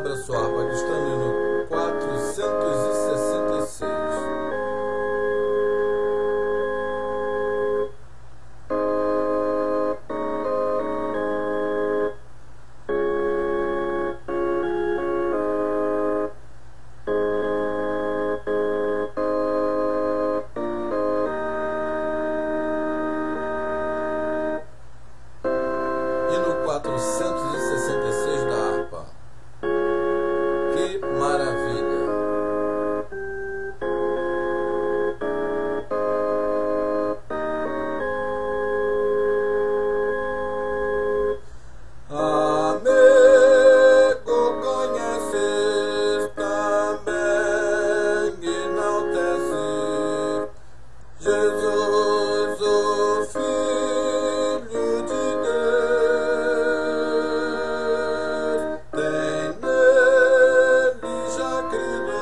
abra sua harpa, que estamos no 466. E no 466 da harpa. Que maravilha! Amigo, conheces também, enaltece Jesus, o Filho de Deus. Tem nele já crido,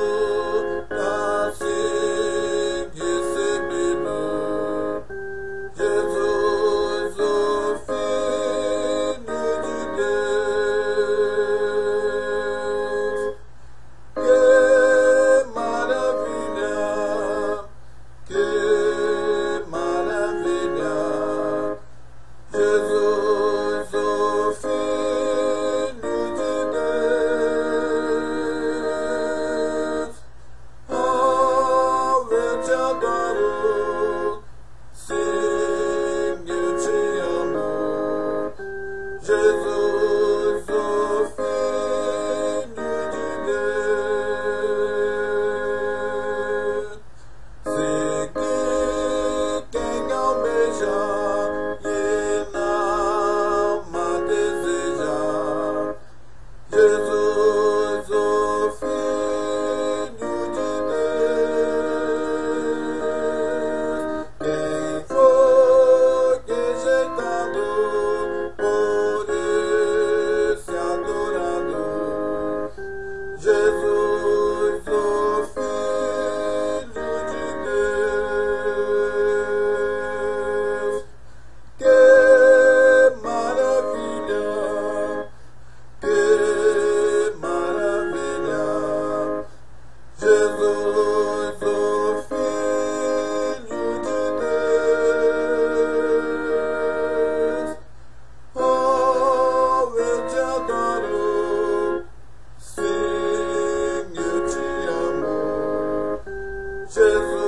assim recebido. Jesus, o Filho de Deus. Que maravilha! Que maravilha! Jesus, o Filho de Deus. Oh, eu te adoro, sim, eu te amo. Jesus, o Filho de Deus. Seguir quem almeja e não a deseja. Jesus, o Filho de Deus. Quem foi rejeitado por esse adorado. Jesus, o Filho de Deus. Que maravilha! Que maravilha! Jesus, o Filho de Deus. Oh, eu te adoro, sim, eu te amo. Jesus.